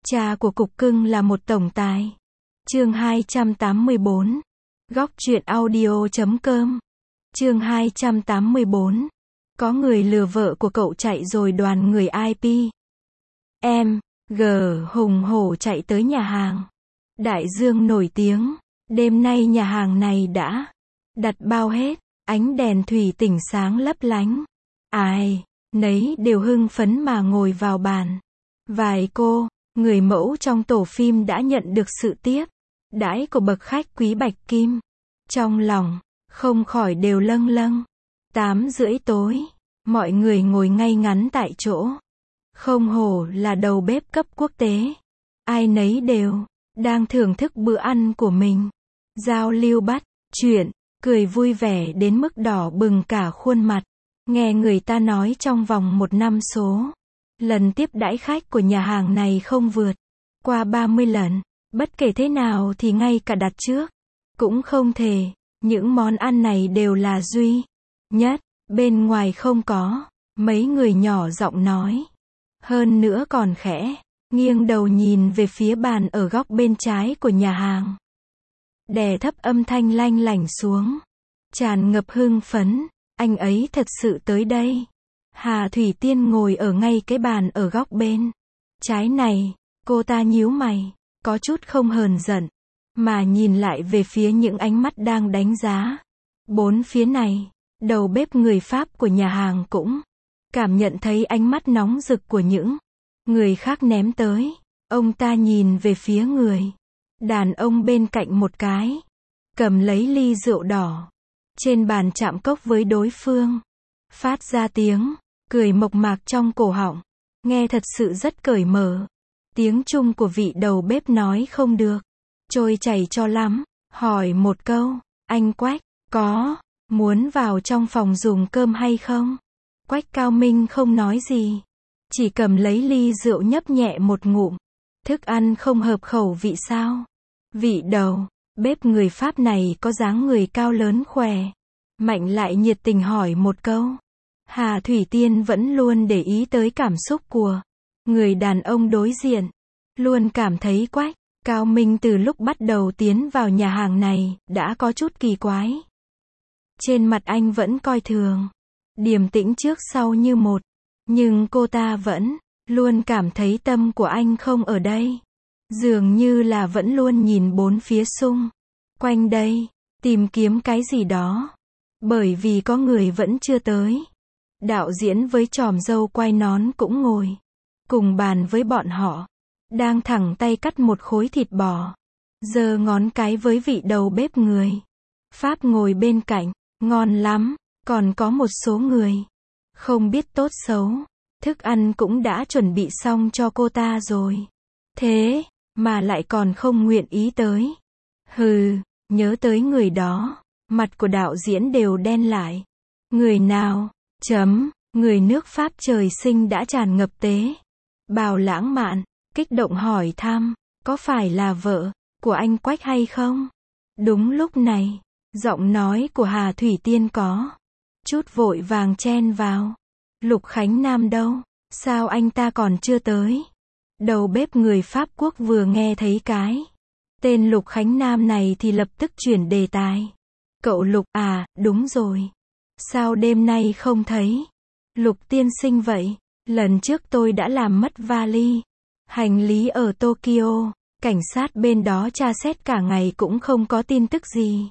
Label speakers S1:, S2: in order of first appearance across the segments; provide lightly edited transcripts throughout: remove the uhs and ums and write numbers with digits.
S1: Cha của cục cưng là một tổng tài. Chương 284. Góc truyện audio.com. Chương 284. Có người lừa vợ của cậu chạy rồi đoàn người IP. Em, G hùng hổ chạy tới nhà hàng. Đại dương nổi tiếng. Đêm nay nhà hàng này đã đặt bao hết. Ánh đèn thủy tinh sáng lấp lánh. Ai nấy đều hưng phấn mà ngồi vào bàn. Vài cô, người mẫu trong tổ phim đã nhận được sự tiếp đãi của bậc khách quý bạch kim. Trong lòng, không khỏi đều lâng lâng. 8:30 tối, mọi người ngồi ngay ngắn tại chỗ. Không hổ là đầu bếp cấp quốc tế. Ai nấy đều đang thưởng thức bữa ăn của mình. Giao lưu bắt chuyện, cười vui vẻ đến mức đỏ bừng cả khuôn mặt. Nghe người ta nói trong vòng 1 năm số lần tiếp đãi khách của nhà hàng này không vượt qua 30 lần. Bất kể thế nào thì ngay cả đặt trước cũng không thể. Những món ăn này đều là duy nhất, bên ngoài không có. Mấy người nhỏ giọng nói. Hơn nữa còn khẽ nghiêng đầu nhìn về phía bàn ở góc bên trái của nhà hàng. Đè thấp âm thanh lanh lảnh xuống. Tràn ngập hưng phấn. Anh ấy thật sự tới đây. Hà Thủy Tiên ngồi ở ngay cái bàn ở góc bên trái này. Cô ta nhíu mày, có chút không hờn giận, mà nhìn lại về phía những ánh mắt đang đánh giá. Bốn phía này, đầu bếp người Pháp của nhà hàng cũng cảm nhận thấy ánh mắt nóng rực của những người khác ném tới. Ông ta nhìn về phía người đàn ông bên cạnh một cái, cầm lấy ly rượu đỏ trên bàn chạm cốc với đối phương, phát ra tiếng cười mộc mạc trong cổ họng, nghe thật sự rất cởi mở. Tiếng Trung của vị đầu bếp nói không được trôi chảy cho lắm, hỏi một câu, anh Quách, có muốn vào trong phòng dùng cơm hay không? Quách Cao Minh không nói gì, chỉ cầm lấy ly rượu nhấp nhẹ một ngụm. Thức ăn không hợp khẩu vị sao? Vị đầu bếp người Pháp này có dáng người cao lớn khỏe mạnh, lại nhiệt tình hỏi một câu. Hà Thủy Tiên vẫn luôn để ý tới cảm xúc của người đàn ông đối diện, luôn cảm thấy Quách Cao Minh từ lúc bắt đầu tiến vào nhà hàng này đã có chút kỳ quái. Trên mặt anh vẫn coi thường, điềm tĩnh trước sau như một, nhưng cô ta vẫn luôn cảm thấy tâm của anh không ở đây. Dường như là vẫn luôn nhìn bốn phía xung quanh đây, tìm kiếm cái gì đó. Bởi vì có người vẫn chưa tới. Đạo diễn với chòm râu quai nón cũng ngồi cùng bàn với bọn họ, đang thẳng tay cắt một khối thịt bò, giơ ngón cái với vị đầu bếp người Pháp ngồi bên cạnh. Ngon lắm. Còn có một số người không biết tốt xấu, thức ăn cũng đã chuẩn bị xong cho cô ta rồi, thế mà lại còn không nguyện ý tới. Hừ, nhớ tới người đó, mặt của đạo diễn đều đen lại. Người nào? Người nước Pháp trời sinh đã tràn ngập tế bào lãng mạn, kích động hỏi thăm, có phải là vợ của anh Quách hay không? Đúng lúc này, giọng nói của Hà Thủy Tiên có chút vội vàng chen vào. Lục Khánh Nam đâu? Sao anh ta còn chưa tới? Đầu bếp người Pháp quốc vừa nghe thấy cái tên Lục Khánh Nam này thì lập tức chuyển đề tài. Cậu Lục à, đúng rồi. Sao đêm nay không thấy Lục tiên sinh vậy? Lần trước tôi đã làm mất vali hành lý ở Tokyo. Cảnh sát bên đó tra xét cả ngày cũng không có tin tức gì.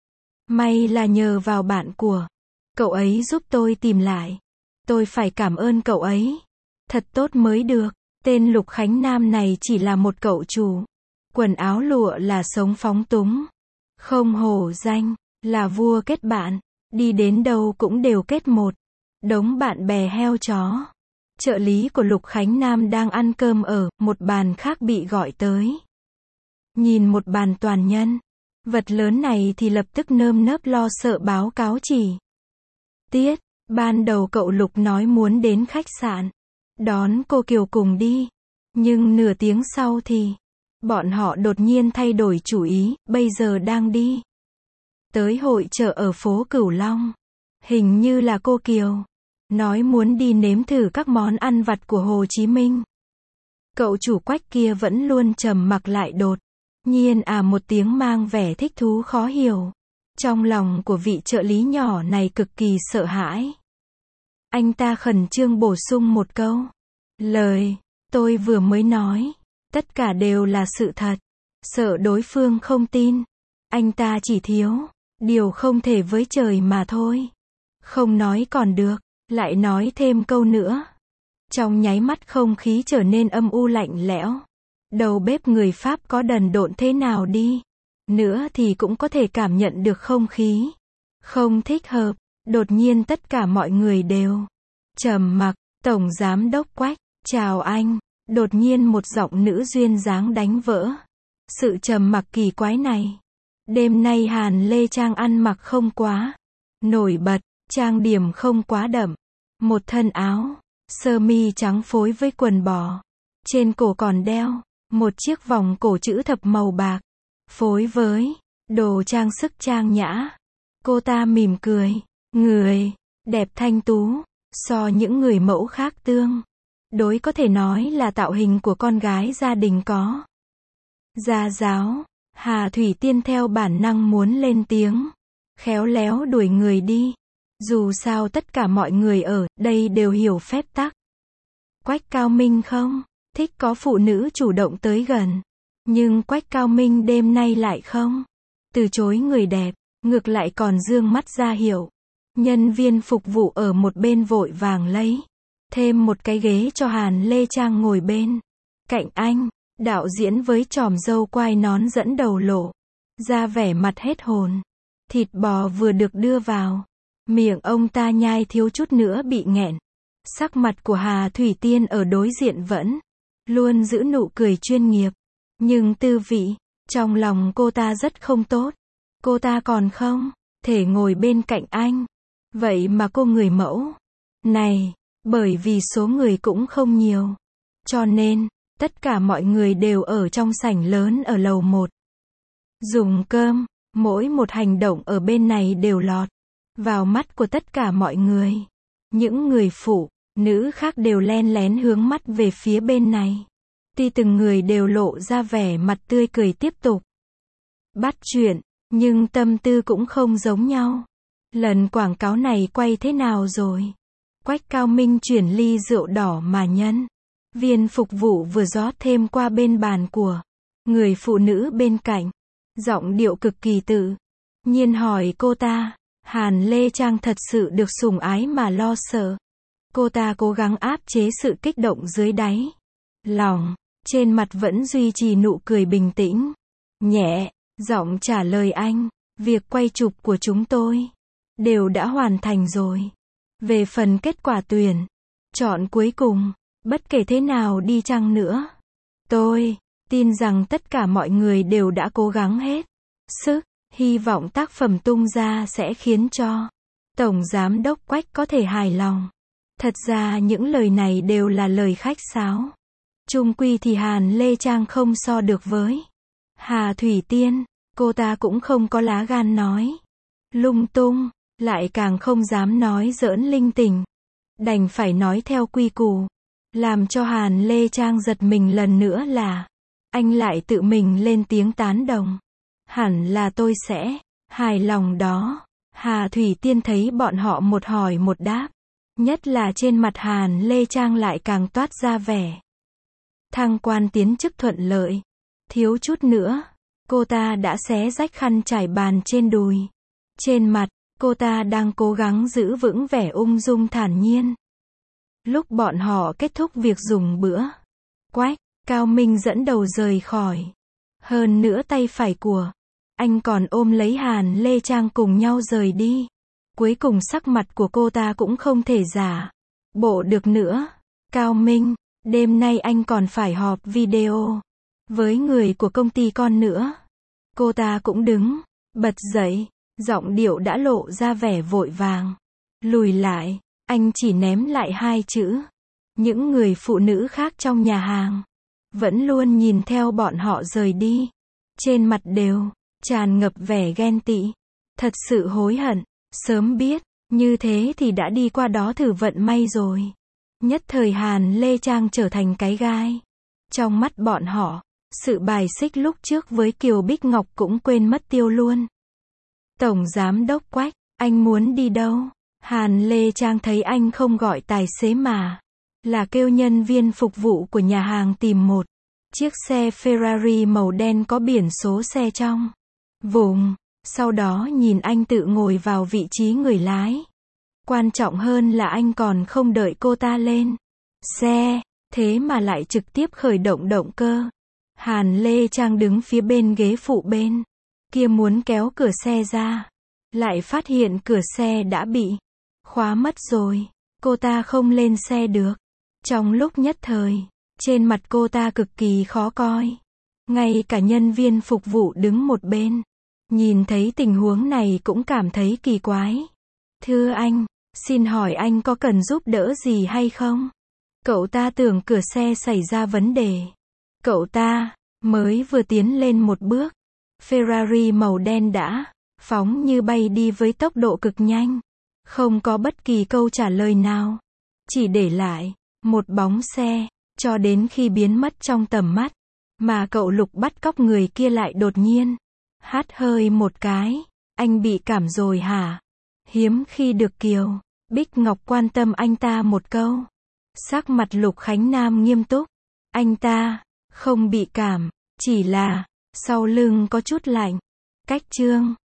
S1: May là nhờ vào bạn của cậu ấy giúp tôi tìm lại. Tôi phải cảm ơn cậu ấy thật tốt mới được. Tên Lục Khánh Nam này chỉ là một cậu chủ quần áo lụa là sống phóng túng, không hổ danh là vua kết bạn, đi đến đâu cũng đều kết một đống bạn bè heo chó. Trợ lý của Lục Khánh Nam đang ăn cơm ở một bàn khác bị gọi tới. Nhìn một bàn toàn nhân vật lớn này thì lập tức nơm nớp lo sợ báo cáo chỉ tiết. Ban đầu cậu Lục nói muốn đến khách sạn đón cô Kiều cùng đi, nhưng nửa tiếng sau thì bọn họ đột nhiên thay đổi chủ ý, bây giờ đang đi tới hội chợ ở phố Cửu Long. Hình như là cô Kiều nói muốn đi nếm thử các món ăn vặt của Hồ Chí Minh. Cậu chủ Quách kia vẫn luôn trầm mặc lại đột nhiên một tiếng mang vẻ thích thú khó hiểu. Trong lòng của vị trợ lý nhỏ này cực kỳ sợ hãi. Anh ta khẩn trương bổ sung một câu. Lời tôi vừa mới nói, tất cả đều là sự thật. Sợ đối phương không tin. Anh ta chỉ thiếu điều không thể với trời mà thôi. Không nói còn được, lại nói thêm câu nữa. Trong nháy mắt không khí trở nên âm u lạnh lẽo. Đầu bếp người Pháp có đần độn thế nào đi nữa thì cũng có thể cảm nhận được không khí không thích hợp. Đột nhiên tất cả mọi người đều trầm mặc. Tổng giám đốc Quách, chào anh. Đột nhiên một giọng nữ duyên dáng đánh vỡ sự trầm mặc kỳ quái này. Đêm nay Hàn Lê Trang ăn mặc không quá nổi bật, trang điểm không quá đậm. Một thân áo sơ mi trắng phối với quần bò. Trên cổ còn đeo một chiếc vòng cổ chữ thập màu bạc, phối với đồ trang sức trang nhã. Cô ta mỉm cười, người đẹp thanh tú, so những người mẫu khác tương đối có thể nói là tạo hình của con gái gia đình có gia giáo. Hà Thủy Tiên theo bản năng muốn lên tiếng, khéo léo đuổi người đi. Dù sao tất cả mọi người ở đây đều hiểu phép tắc. Quách Cao Minh không thích có phụ nữ chủ động tới gần. Nhưng Quách Cao Minh đêm nay lại không từ chối người đẹp, ngược lại còn dương mắt ra hiệu. Nhân viên phục vụ ở một bên vội vàng lấy thêm một cái ghế cho Hàn Lê Trang ngồi bên cạnh anh. Đạo diễn với chòm râu quai nón dẫn đầu lộ ra vẻ mặt hết hồn. Thịt bò vừa được đưa vào miệng ông ta nhai thiếu chút nữa bị nghẹn. Sắc mặt của Hà Thủy Tiên ở đối diện vẫn luôn giữ nụ cười chuyên nghiệp. Nhưng tư vị trong lòng cô ta rất không tốt. Cô ta còn không thể ngồi bên cạnh anh. Vậy mà cô người mẫu này, bởi vì số người cũng không nhiều, cho nên tất cả mọi người đều ở trong sảnh lớn ở lầu 1 dùng cơm. Mỗi một hành động ở bên này đều lọt vào mắt của tất cả mọi người. Những người phụ nữ khác đều len lén hướng mắt về phía bên này. Tuy từng người đều lộ ra vẻ mặt tươi cười tiếp tục bắt chuyện, nhưng tâm tư cũng không giống nhau. Lần quảng cáo này quay thế nào rồi? Quách Cao Minh chuyển ly rượu đỏ mà nhân viên phục vụ vừa rót thêm qua bên bàn của người phụ nữ bên cạnh. Giọng điệu cực kỳ tự nhiên hỏi cô ta. Hàn Lê Trang thật sự được sủng ái mà lo sợ. Cô ta cố gắng áp chế sự kích động dưới đáy lòng, trên mặt vẫn duy trì nụ cười bình tĩnh, nhẹ giọng trả lời anh. Việc quay chụp của chúng tôi đều đã hoàn thành rồi. Về phần kết quả tuyển chọn cuối cùng, bất kể thế nào đi chăng nữa, tôi tin rằng tất cả mọi người đều đã cố gắng hết sức. Hy vọng tác phẩm tung ra sẽ khiến cho Tổng Giám đốc Quách có thể hài lòng. Thật ra những lời này đều là lời khách sáo. Chung quy thì Hàn Lê Trang không so được với Hà Thủy Tiên. Cô ta cũng không có lá gan nói lung tung, lại càng không dám nói giỡn linh tinh. Đành phải nói theo quy củ. Làm cho Hàn Lê Trang giật mình lần nữa là anh lại tự mình lên tiếng tán đồng. Hẳn là tôi sẽ hài lòng đó. Hà Thủy Tiên thấy bọn họ một hỏi một đáp, nhất là trên mặt Hàn Lê Trang lại càng toát ra vẻ thăng quan tiến chức thuận lợi. Thiếu chút nữa, cô ta đã xé rách khăn trải bàn trên đùi. Trên mặt, cô ta đang cố gắng giữ vững vẻ ung dung thản nhiên. Lúc bọn họ kết thúc việc dùng bữa, Quách Cao Minh dẫn đầu rời khỏi. Hơn nữa tay phải của anh còn ôm lấy Hàn Lê Trang cùng nhau rời đi. Cuối cùng sắc mặt của cô ta cũng không thể giả bộ được nữa. Cao Minh, đêm nay anh còn phải họp video với người của công ty con nữa. Cô ta cũng đứng bật dậy, giọng điệu đã lộ ra vẻ vội vàng. Lùi lại, anh chỉ ném lại hai chữ. Những người phụ nữ khác trong nhà hàng vẫn luôn nhìn theo bọn họ rời đi. Trên mặt đều tràn ngập vẻ ghen tị. Thật sự hối hận, sớm biết như thế thì đã đi qua đó thử vận may rồi. Nhất thời Hàn Lê Trang trở thành cái gai Trong mắt bọn họ, sự bài xích lúc trước với Kiều Bích Ngọc cũng quên mất tiêu luôn. Tổng giám đốc Quách, anh muốn đi đâu? Hàn Lê Trang thấy anh không gọi tài xế mà là kêu nhân viên phục vụ của nhà hàng tìm một chiếc xe Ferrari màu đen có biển số xe trong vùng. Sau đó nhìn anh tự ngồi vào vị trí người lái. Quan trọng hơn là anh còn không đợi cô ta lên xe, thế mà lại trực tiếp khởi động động cơ. Hàn Lê Trang đứng phía bên ghế phụ bên kia muốn kéo cửa xe ra, lại phát hiện cửa xe đã bị khóa mất rồi. Cô ta không lên xe được. Trong lúc nhất thời, trên mặt cô ta cực kỳ khó coi. Ngay cả nhân viên phục vụ đứng một bên, nhìn thấy tình huống này cũng cảm thấy kỳ quái. Thưa anh, xin hỏi anh có cần giúp đỡ gì hay không? Cậu ta tưởng cửa xe xảy ra vấn đề. Cậu ta mới vừa tiến lên một bước, Ferrari màu đen đã phóng như bay đi với tốc độ cực nhanh. Không có bất kỳ câu trả lời nào. Chỉ để lại một bóng xe, cho đến khi biến mất trong tầm mắt. Mà cậu Lục bắt cóc người kia lại đột nhiên hắt hơi một cái. Anh bị cảm rồi hả? Hiếm khi được Kiều Bích Ngọc quan tâm anh ta một câu. Sắc mặt Lục Khánh Nam nghiêm túc. Anh ta không bị cảm, chỉ là sau lưng có chút lạnh. Cách chương